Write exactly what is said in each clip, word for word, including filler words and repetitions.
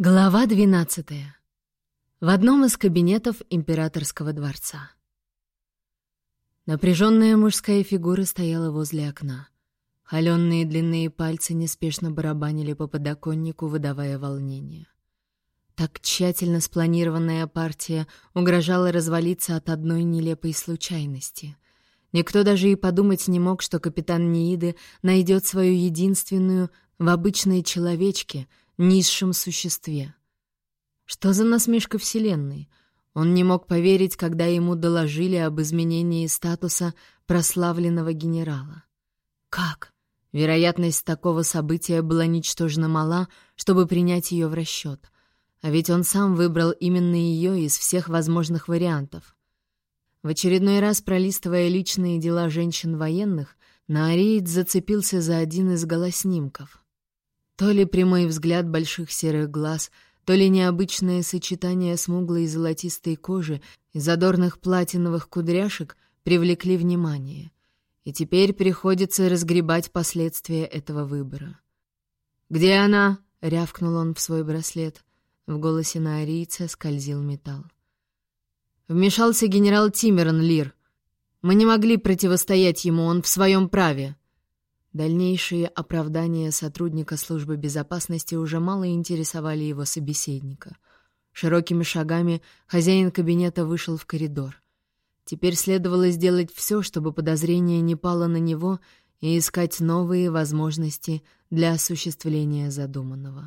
Глава двенадцатая. В одном из кабинетов императорского дворца. Напряженная мужская фигура стояла возле окна. Холеные длинные пальцы неспешно барабанили по подоконнику, выдавая волнение. Так тщательно спланированная партия угрожала развалиться от одной нелепой случайности. Никто даже и подумать не мог, что капитан Неиды найдет свою единственную в обычной человечке, низшем существе. Что за насмешка Вселенной? Он не мог поверить, когда ему доложили об изменении статуса прославленного генерала. Как? Вероятность такого события была ничтожно мала, чтобы принять ее в расчет. А ведь он сам выбрал именно ее из всех возможных вариантов. В очередной раз, пролистывая личные дела женщин-военных, Наариец зацепился за один из голоснимков. То ли прямой взгляд больших серых глаз, то ли необычное сочетание смуглой и золотистой кожи и задорных платиновых кудряшек привлекли внимание. И теперь приходится разгребать последствия этого выбора. «Где она?» — рявкнул он в свой браслет. В голосе Наарийца скользил металл. «Вмешался генерал Тимерон, Лир. Мы не могли противостоять ему, он в своем праве». Дальнейшие оправдания сотрудника службы безопасности уже мало интересовали его собеседника. Широкими шагами хозяин кабинета вышел в коридор. Теперь следовало сделать все, чтобы подозрение не пало на него, и искать новые возможности для осуществления задуманного.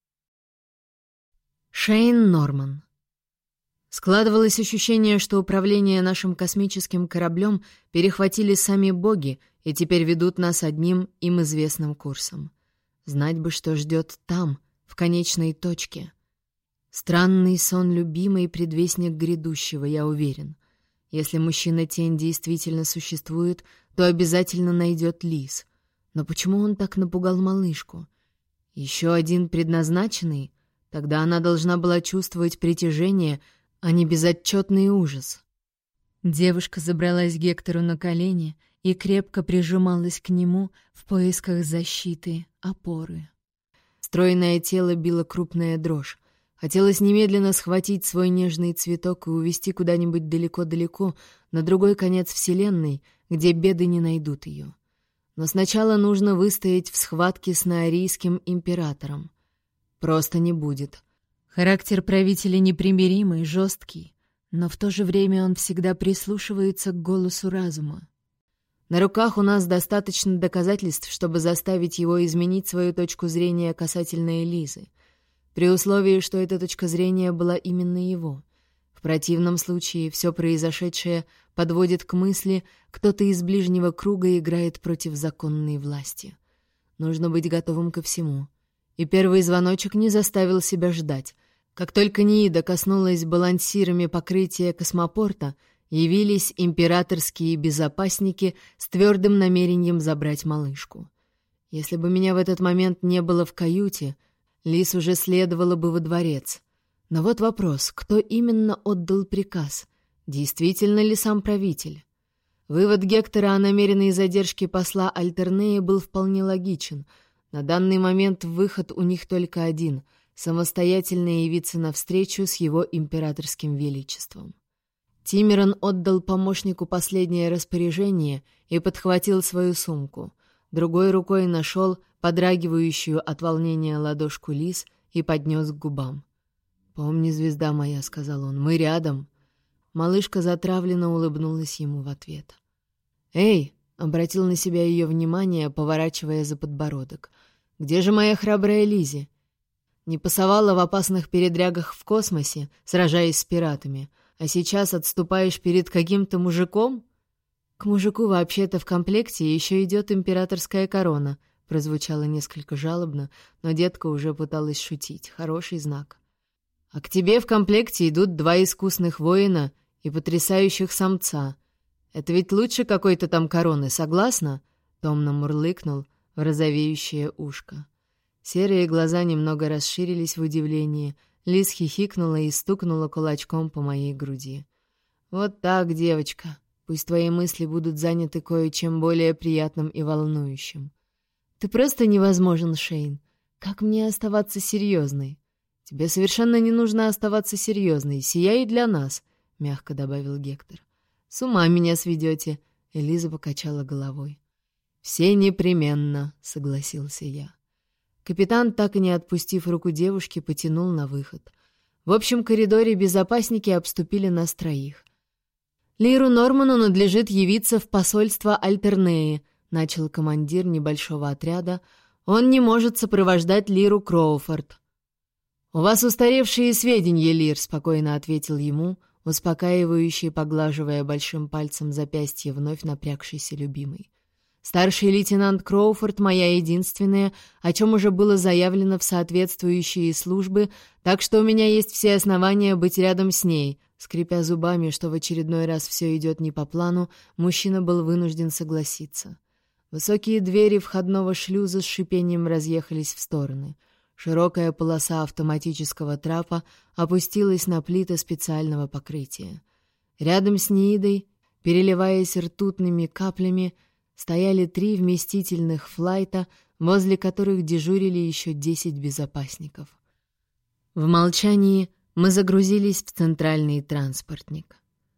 Шейн Норман. Складывалось ощущение, что управление нашим космическим кораблем перехватили сами боги и теперь ведут нас одним им известным курсом. Знать бы, что ждет там, в конечной точке. Странный сон любимый предвестник грядущего, я уверен. Если мужчина-тень действительно существует, то обязательно найдет Лиз. Но почему он так напугал малышку? Еще один предназначенный? Тогда она должна была чувствовать притяжение, а не безотчетный ужас. Девушка забралась Гектору на колени и крепко прижималась к нему в поисках защиты, опоры. Стройное тело било крупная дрожь. Хотелось немедленно схватить свой нежный цветок и увести куда-нибудь далеко-далеко, на другой конец вселенной, где беды не найдут ее. Но сначала нужно выстоять в схватке с Наарийским императором. Просто не будет. Характер правителя непримиримый, жесткий, но в то же время он всегда прислушивается к голосу разума. На руках у нас достаточно доказательств, чтобы заставить его изменить свою точку зрения касательно Элизы, при условии, что эта точка зрения была именно его. В противном случае все произошедшее подводит к мысли, кто-то из ближнего круга играет против законной власти. Нужно быть готовым ко всему. И первый звоночек не заставил себя ждать. Как только Неида коснулась балансирами покрытия космопорта, явились императорские безопасники с твердым намерением забрать малышку. Если бы меня в этот момент не было в каюте, Лиз уже следовала бы во дворец. Но вот вопрос, кто именно отдал приказ? Действительно ли сам правитель? Вывод Гектора о намеренной задержке посла Альтернея был вполне логичен. На данный момент выход у них только один — самостоятельно явиться навстречу с его императорским величеством. Тимерон отдал помощнику последнее распоряжение и подхватил свою сумку. Другой рукой нашел подрагивающую от волнения ладошку Лиз и поднес к губам. «Помни, звезда моя», — сказал он, — «мы рядом». Малышка затравленно улыбнулась ему в ответ. «Эй!» — обратил на себя ее внимание, поворачивая за подбородок. «Где же моя храбрая Лизи? Не пасовала в опасных передрягах в космосе, сражаясь с пиратами, а сейчас отступаешь перед каким-то мужиком?» «К мужику вообще-то в комплекте еще идет императорская корона», прозвучало несколько жалобно, но детка уже пыталась шутить. Хороший знак. «А к тебе в комплекте идут два искусных воина и потрясающих самца. Это ведь лучше какой-то там короны, согласна?» Томно мурлыкнул в розовеющее ушко. Серые глаза немного расширились в удивлении. Лиз хихикнула и стукнула кулачком по моей груди. «Вот так, девочка. Пусть твои мысли будут заняты кое-чем более приятным и волнующим. Ты просто невозможен, Шейн. Как мне оставаться серьезной?» «Тебе совершенно не нужно оставаться серьезной, сия и для нас», — мягко добавил Гектор. «С ума меня сведете», — Элиза покачала головой. «Все непременно», — согласился я. Капитан, так и не отпустив руку девушки, потянул на выход. В общем коридоре безопасники обступили нас троих. «Лиру Норману надлежит явиться в посольство Альтернеи», — начал командир небольшого отряда. «Он не может сопровождать Лиру Кроуфорд». «У вас устаревшие сведения, Лир», — спокойно ответил ему, успокаивающе поглаживая большим пальцем запястье вновь напрягшейся любимой. «Старший лейтенант Кроуфорд — моя единственная, о чем уже было заявлено в соответствующие службы, так что у меня есть все основания быть рядом с ней». Скрипя зубами, что в очередной раз все идет не по плану, мужчина был вынужден согласиться. Высокие двери входного шлюза с шипением разъехались в стороны. Широкая полоса автоматического трапа опустилась на плиты специального покрытия. Рядом с Ниидой, переливаясь ртутными каплями, стояли три вместительных флайта, возле которых дежурили еще десять безопасников. В молчании мы загрузились в центральный транспортник.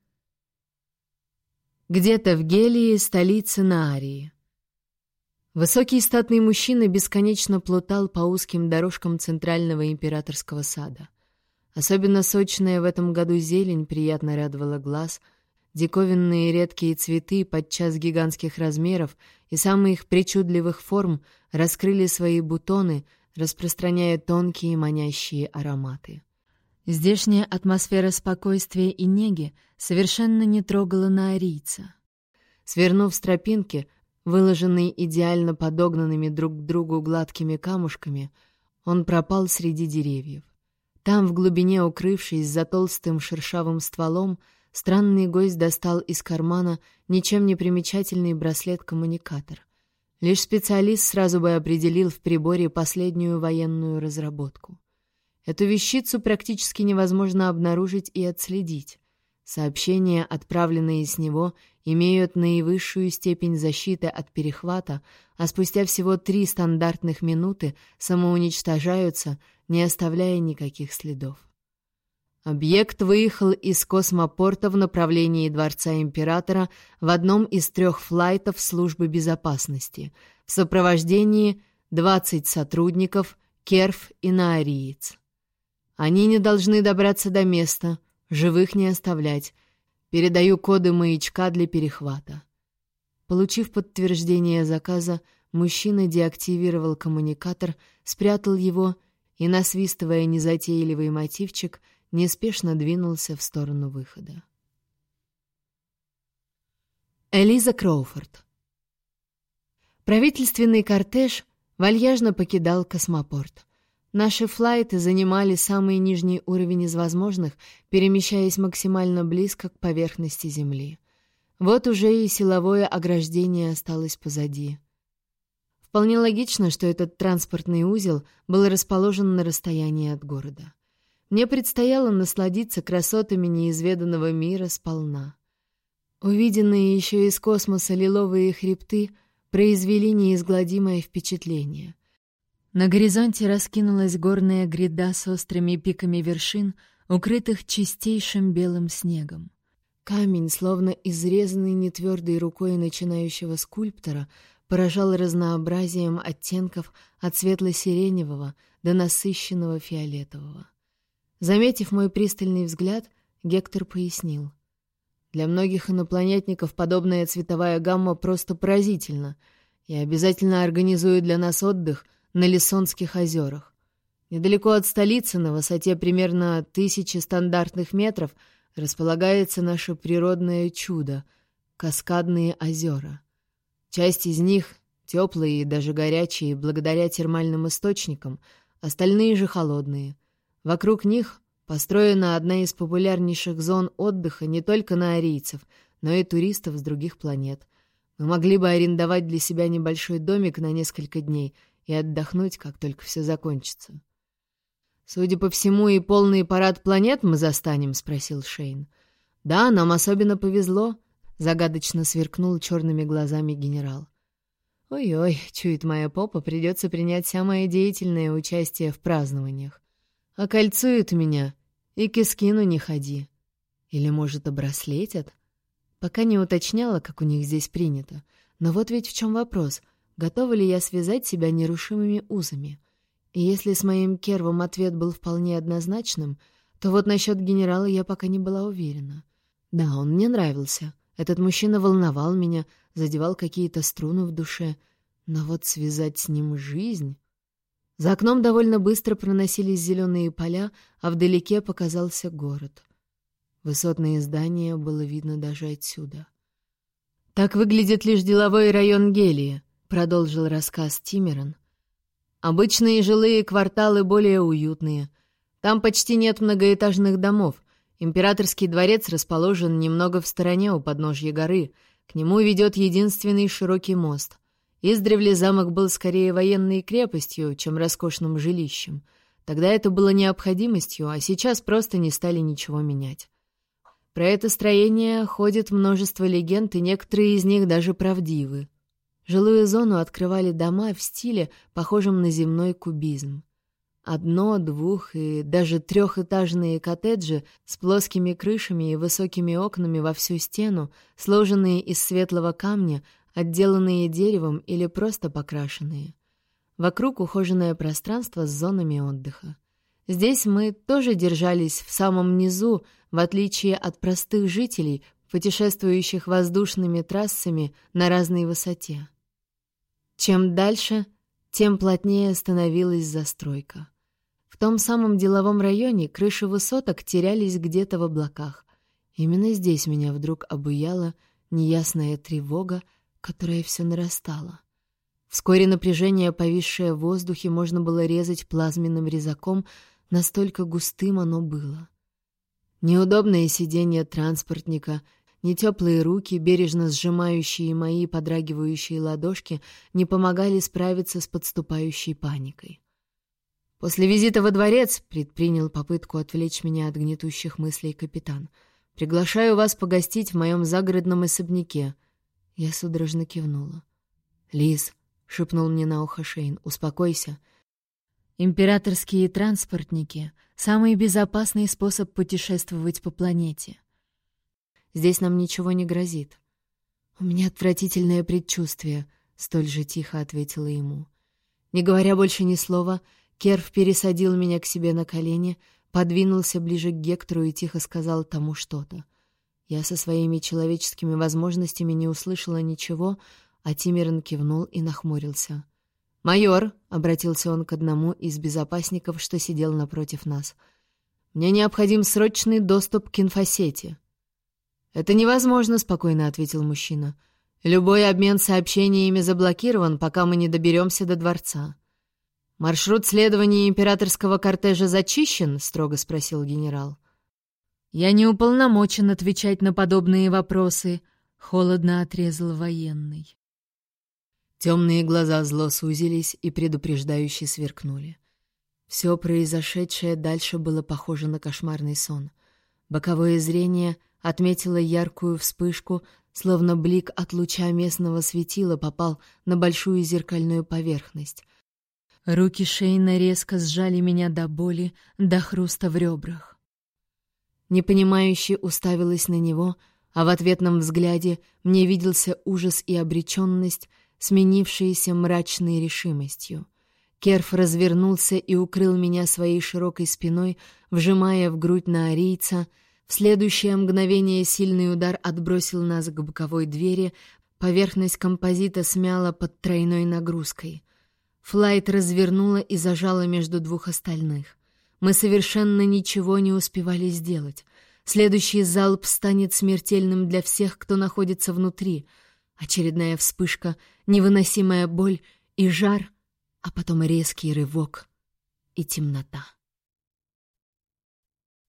Где-то в Гелии, столице Наарии. Высокий статный мужчина бесконечно плутал по узким дорожкам центрального императорского сада. Особенно сочная в этом году зелень приятно радовала глаз, диковинные редкие цветы подчас гигантских размеров и самых причудливых форм раскрыли свои бутоны, распространяя тонкие манящие ароматы. Здешняя атмосфера спокойствия и неги совершенно не трогала наарийца. Свернув с тропинки, выложенной идеально подогнанными друг к другу гладкими камушками, он пропал среди деревьев. Там, в глубине укрывшись за толстым шершавым стволом, странный гость достал из кармана ничем не примечательный браслет-коммуникатор. Лишь специалист сразу бы определил в приборе последнюю военную разработку. Эту вещицу практически невозможно обнаружить и отследить. Сообщения, отправленные с него, имеют наивысшую степень защиты от перехвата, а спустя всего три стандартных минуты самоуничтожаются, не оставляя никаких следов. Объект выехал из космопорта в направлении Дворца Императора в одном из трех флайтов службы безопасности в сопровождении двадцати сотрудников, керф и наариец. Они не должны добраться до места, живых не оставлять. Передаю коды маячка для перехвата. Получив подтверждение заказа, мужчина деактивировал коммуникатор, спрятал его и, насвистывая незатейливый мотивчик, неспешно двинулся в сторону выхода. Элиза Кроуфорд. Правительственный кортеж вальяжно покидал космопорт. Наши флайты занимали самый нижний уровень из возможных, перемещаясь максимально близко к поверхности Земли. Вот уже и силовое ограждение осталось позади. Вполне логично, что этот транспортный узел был расположен на расстоянии от города. Мне предстояло насладиться красотами неизведанного мира сполна. Увиденные еще из космоса лиловые хребты произвели неизгладимое впечатление. На горизонте раскинулась горная гряда с острыми пиками вершин, укрытых чистейшим белым снегом. Камень, словно изрезанный нетвердой рукой начинающего скульптора, поражал разнообразием оттенков от светло-сиреневого до насыщенного фиолетового. Заметив мой пристальный взгляд, Гектор пояснил. «Для многих инопланетников подобная цветовая гамма просто поразительна. Я обязательно организую для нас отдых на Лиссонских озерах. Недалеко от столицы, на высоте примерно тысячи стандартных метров, располагается наше природное чудо — Каскадные озера. Часть из них теплые и даже горячие благодаря термальным источникам, остальные же холодные. Вокруг них построена одна из популярнейших зон отдыха не только наарийцев, но и туристов с других планет. Мы могли бы арендовать для себя небольшой домик на несколько дней и отдохнуть, как только все закончится. «Судя по всему, и полный парад планет мы застанем?» — спросил Шейн. «Да, нам особенно повезло», — загадочно сверкнул черными глазами генерал. «Ой-ой, чует моя попа, придется принять самое деятельное участие в празднованиях. Окольцуют меня, и к Искину не ходи. Или, может, обраслетят? Пока не уточняла, как у них здесь принято. Но вот ведь в чем вопрос. Готова ли я связать себя нерушимыми узами? И если с моим Кервом ответ был вполне однозначным, то вот насчет генерала я пока не была уверена. Да, он мне нравился. Этот мужчина волновал меня, задевал какие-то струны в душе. Но вот связать с ним жизнь... За окном довольно быстро проносились зеленые поля, а вдалеке показался город. Высотные здания было видно даже отсюда. «Так выглядит лишь деловой район Гелии», — продолжил рассказ Тимеран. «Обычные жилые кварталы более уютные. Там почти нет многоэтажных домов. Императорский дворец расположен немного в стороне у подножья горы. К нему ведет единственный широкий мост. Издревле замок был скорее военной крепостью, чем роскошным жилищем. Тогда это было необходимостью, а сейчас просто не стали ничего менять. Про это строение ходит множество легенд, и некоторые из них даже правдивы. Жилую зону открывали дома в стиле, похожем на земной кубизм. Одно-, двух- и даже трехэтажные коттеджи с плоскими крышами и высокими окнами во всю стену, сложенные из светлого камня, отделанные деревом или просто покрашенные. Вокруг ухоженное пространство с зонами отдыха. Здесь мы тоже держались в самом низу, в отличие от простых жителей, путешествующих воздушными трассами на разной высоте. Чем дальше, тем плотнее становилась застройка. В том самом деловом районе крыши высоток терялись где-то в облаках. Именно здесь меня вдруг обуяла неясная тревога, которая все нарастала. Вскоре напряжение, повисшее в воздухе, можно было резать плазменным резаком, настолько густым оно было. Неудобное сиденье транспортника, нетеплые руки, бережно сжимающие мои подрагивающие ладошки, не помогали справиться с подступающей паникой. «После визита во дворец», — предпринял попытку отвлечь меня от гнетущих мыслей капитан, «приглашаю вас погостить в моем загородном особняке». Я судорожно кивнула. «Лиз», — шепнул мне на ухо Шейн, — «успокойся. Императорские транспортники — самый безопасный способ путешествовать по планете. Здесь нам ничего не грозит». «У меня отвратительное предчувствие», — столь же тихо ответила ему. Не говоря больше ни слова, Керв пересадил меня к себе на колени, подвинулся ближе к Гектору и тихо сказал тому что-то. Я со своими человеческими возможностями не услышала ничего, а Тимеран кивнул и нахмурился. «Майор», — обратился он к одному из безопасников, что сидел напротив нас, — «мне необходим срочный доступ к инфосети». «Это невозможно», — спокойно ответил мужчина. «Любой обмен сообщениями заблокирован, пока мы не доберемся до дворца». «Маршрут следования императорского кортежа зачищен?» — строго спросил генерал. «Я не уполномочен отвечать на подобные вопросы», — холодно отрезал военный. Темные глаза зло сузились и предупреждающе сверкнули. Все произошедшее дальше было похоже на кошмарный сон. Боковое зрение отметило яркую вспышку, словно блик от луча местного светила попал на большую зеркальную поверхность. Руки Шейна резко сжали меня до боли, до хруста в ребрах. Непонимающе уставилась на него, а в ответном взгляде мне виделся ужас и обреченность, сменившиеся мрачной решимостью. Керв развернулся и укрыл меня своей широкой спиной, вжимая в грудь наорийца. В следующее мгновение сильный удар отбросил нас к боковой двери, поверхность композита смяла под тройной нагрузкой. Флайт развернула и зажала между двух остальных. Мы совершенно ничего не успевали сделать. Следующий залп станет смертельным для всех, кто находится внутри. Очередная вспышка, невыносимая боль и жар, а потом резкий рывок и темнота.